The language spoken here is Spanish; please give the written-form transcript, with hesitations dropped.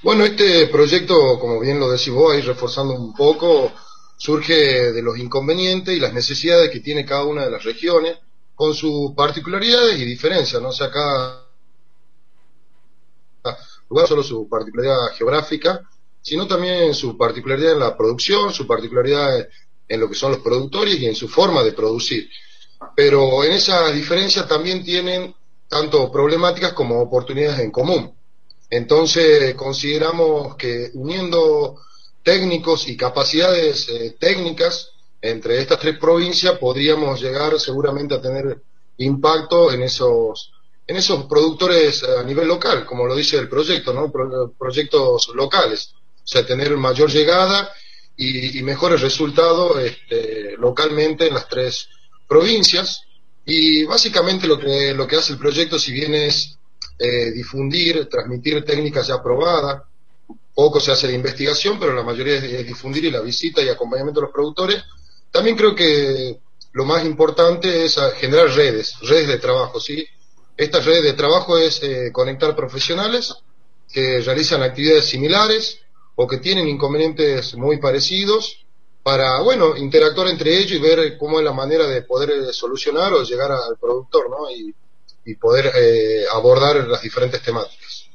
Bueno, este proyecto, como bien lo decís vos, ahí reforzando un poco, surge de los inconvenientes y las necesidades que tiene cada una de las regiones, con sus particularidades y diferencias, ¿no? O sea, cada lugar solo su particularidad geográfica, sino también su particularidad en la producción, su particularidad en lo que son los productores y en su forma de producir. Pero en esa diferencia también tienen tanto problemáticas como oportunidades en común. Entonces, consideramos que uniendo técnicos y capacidades técnicas entre estas tres provincias podríamos llegar seguramente a tener impacto en esos productores a nivel local, como lo dice el proyecto, ¿no? Proyectos locales, o sea, tener mayor llegada y mejores resultados localmente en las tres provincias. Y básicamente lo que hace el proyecto, si bien es difundir, transmitir técnicas ya probadas. Poco se hace de investigación, pero la mayoría es difundir y la visita y acompañamiento de los productores. También creo que lo más importante es generar redes de trabajo, ¿sí? Estas redes de trabajo es conectar profesionales que realizan actividades similares o que tienen inconvenientes muy parecidos para, bueno, interactuar entre ellos y ver cómo es la manera de poder solucionar o llegar al productor, ¿no? Y poder abordar las diferentes temáticas.